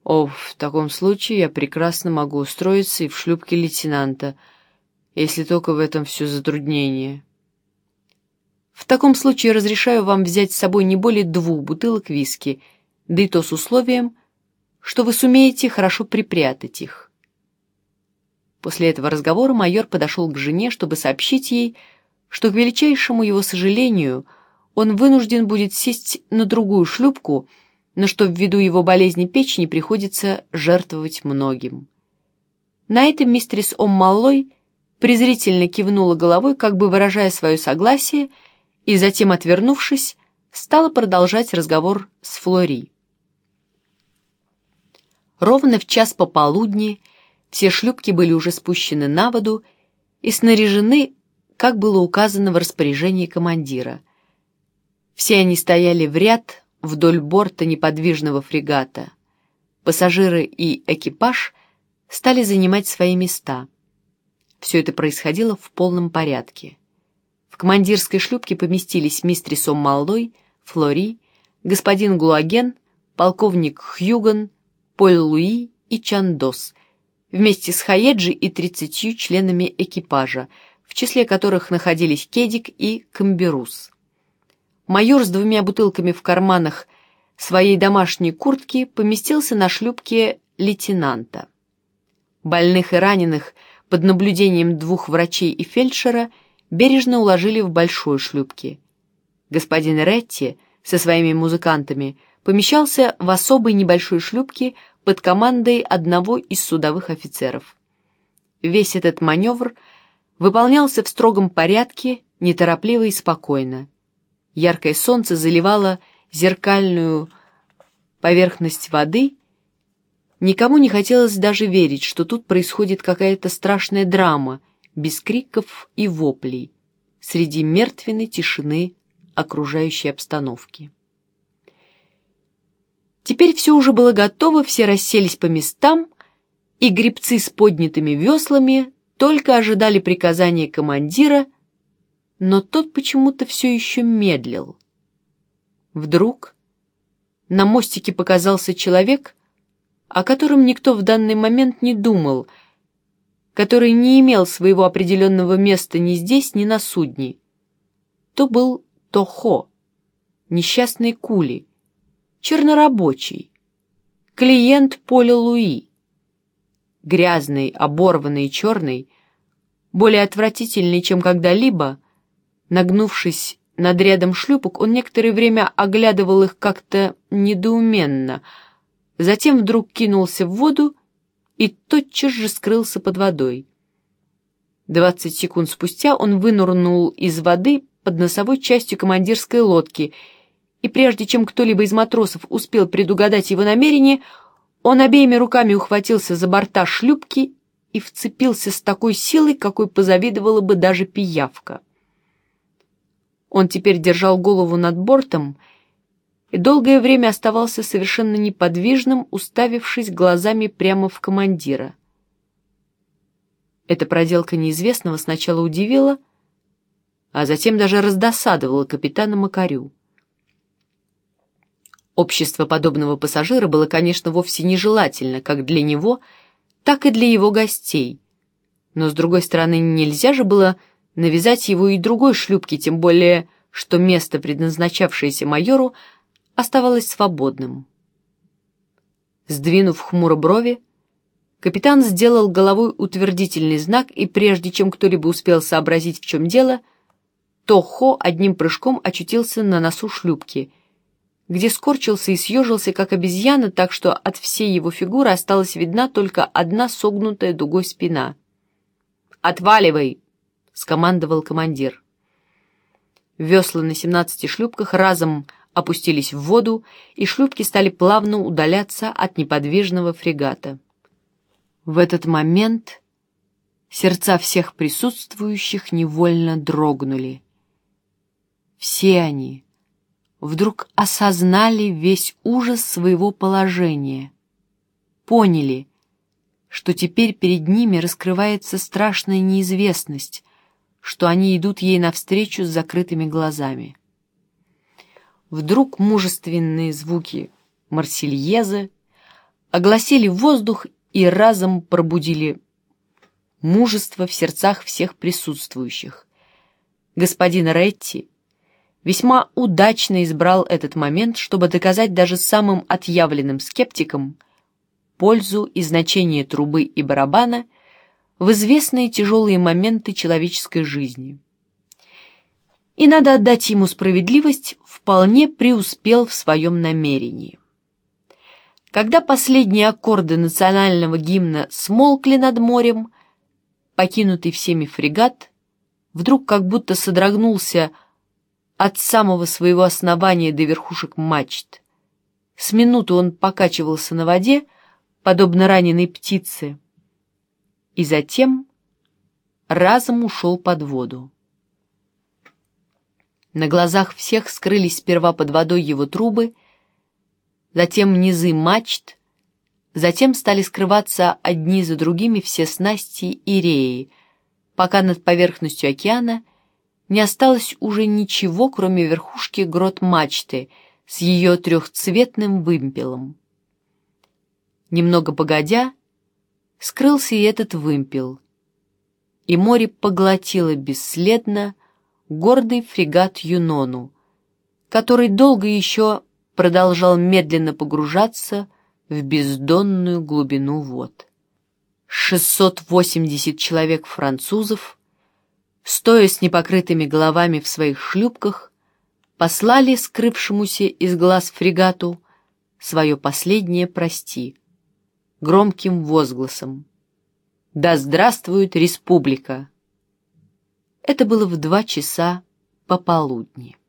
О, в таком случае я прекрасно могу устроиться и в шлюпке лейтенанта, если только в этом все затруднение. В таком случае разрешаю вам взять с собой не более 2 бутылок виски, да и то с условием, что вы сумеете хорошо припрятать их. После этого разговора майор подошел к жене, чтобы сообщить ей, что, к величайшему его сожалению, он вынужден будет сесть на другую шлюпку, но что ввиду его болезни печени приходится жертвовать многим. На этом мистерис Оммаллой презрительно кивнула головой, как бы выражая свое согласие, и затем, отвернувшись, стала продолжать разговор с Флори. Ровно в час пополудни все шлюпки были уже спущены на воду и снаряжены, как было указано в распоряжении командира. Все они стояли в ряд вдоль борта неподвижного фрегата. Пассажиры и экипаж стали занимать свои места. Все это происходило в полном порядке. В командирской шлюпке поместились мистерис Оммаллой, Флори, господин Глуаген, полковник Хьюган, Поль Луи и Чандос, вместе с Хаеджи и 30 членами экипажа, в числе которых находились Кедик и Камберус. Майор с 2 бутылками в карманах своей домашней куртки поместился на шлюпке лейтенанта. Больных и раненых под наблюдением 2 врачей и фельдшера бережно уложили в большой шлюпке. Господин Ретти со своими музыкантами помещался в особой небольшой шлюпке под командой одного из судовых офицеров. Весь этот маневр выполнялся в строгом порядке, неторопливо и спокойно. Яркое солнце заливало зеркальную поверхность воды. Никому не хотелось даже верить, что тут происходит какая-то страшная драма, без криков и воплей, среди мертвенной тишины окружающей обстановки. Теперь все уже было готово, все расселись по местам, и гребцы с поднятыми веслами только ожидали приказания командира, но тот почему-то все еще медлил. Вдруг на мостике показался человек, о котором никто в данный момент не думал, который не имел своего определенного места ни здесь, ни на судне. То был Тохо, несчастный кули, чернорабочий, клиент Поля Луи. Грязный, оборванный и черный, более отвратительный, чем когда-либо, нагнувшись над рядом шлюпок, он некоторое время оглядывал их как-то недоуменно, затем вдруг кинулся в воду и тотчас же скрылся под водой. 20 секунд спустя он вынырнул из воды под носовой частью командирской лодки, и прежде чем кто-либо из матросов успел предугадать его намерение, он обеими руками ухватился за борта шлюпки и вцепился с такой силой, какой позавидовала бы даже пиявка. Он теперь держал голову над бортом и долгое время оставался совершенно неподвижным, уставившись глазами прямо в командира. Эта проделка неизвестного сначала удивила, а затем даже раздосадовала капитана Макарю. Общество подобного пассажира было, конечно, вовсе нежелательно как для него, так и для его гостей. Но, с другой стороны, нельзя же было навязать его и другой шлюпке, тем более, что место, предназначавшееся майору, оставалось свободным. Сдвинув хмуро брови, капитан сделал головой утвердительный знак, и прежде чем кто-либо успел сообразить, в чем дело, Тохо одним прыжком очутился на носу шлюпки, где скорчился и съежился, как обезьяна, так что от всей его фигуры осталась видна только одна согнутая дугой спина. «Отваливай!» — скомандовал командир. Весла на 17 шлюпках разом опустились в воду, и шлюпки стали плавно удаляться от неподвижного фрегата. В этот момент сердца всех присутствующих невольно дрогнули. Все они вдруг осознали весь ужас своего положения, поняли, что теперь перед ними раскрывается страшная неизвестность, что они идут ей навстречу с закрытыми глазами. Вдруг мужественные звуки Марсельезы, огласили воздух и разом пробудили мужество в сердцах всех присутствующих. Господин Ретти весьма удачно избрал этот момент, чтобы доказать даже самым отъявленным скептикам пользу и значение трубы и барабана в известные тяжелые моменты человеческой жизни. И надо отдать ему справедливость, вполне преуспел в своем намерении. Когда последние аккорды национального гимна смолкли над морем, покинутый всеми фрегат вдруг как будто содрогнулся от самого своего основания до верхушек мачт. С минуту он покачивался на воде, подобно раненой птице, и затем разом ушел под воду. На глазах всех скрылись сперва под водой его трубы, затем низы мачт, затем стали скрываться одни за другими все снасти и реи, пока над поверхностью океана не осталось уже ничего, кроме верхушки грот мачты с ее трехцветным вымпелом. Немного погодя, скрылся и этот вымпел, и море поглотило бесследно гордый фрегат Юнону, который долго еще продолжал медленно погружаться в бездонную глубину вод. 680 человек французов, стоя с непокрытыми головами в своих шлюпках, послали скрывшемуся из глаз фрегату свое последнее «прости» громким возгласом: «Да здравствует республика!» Это было в 2 часа пополудни.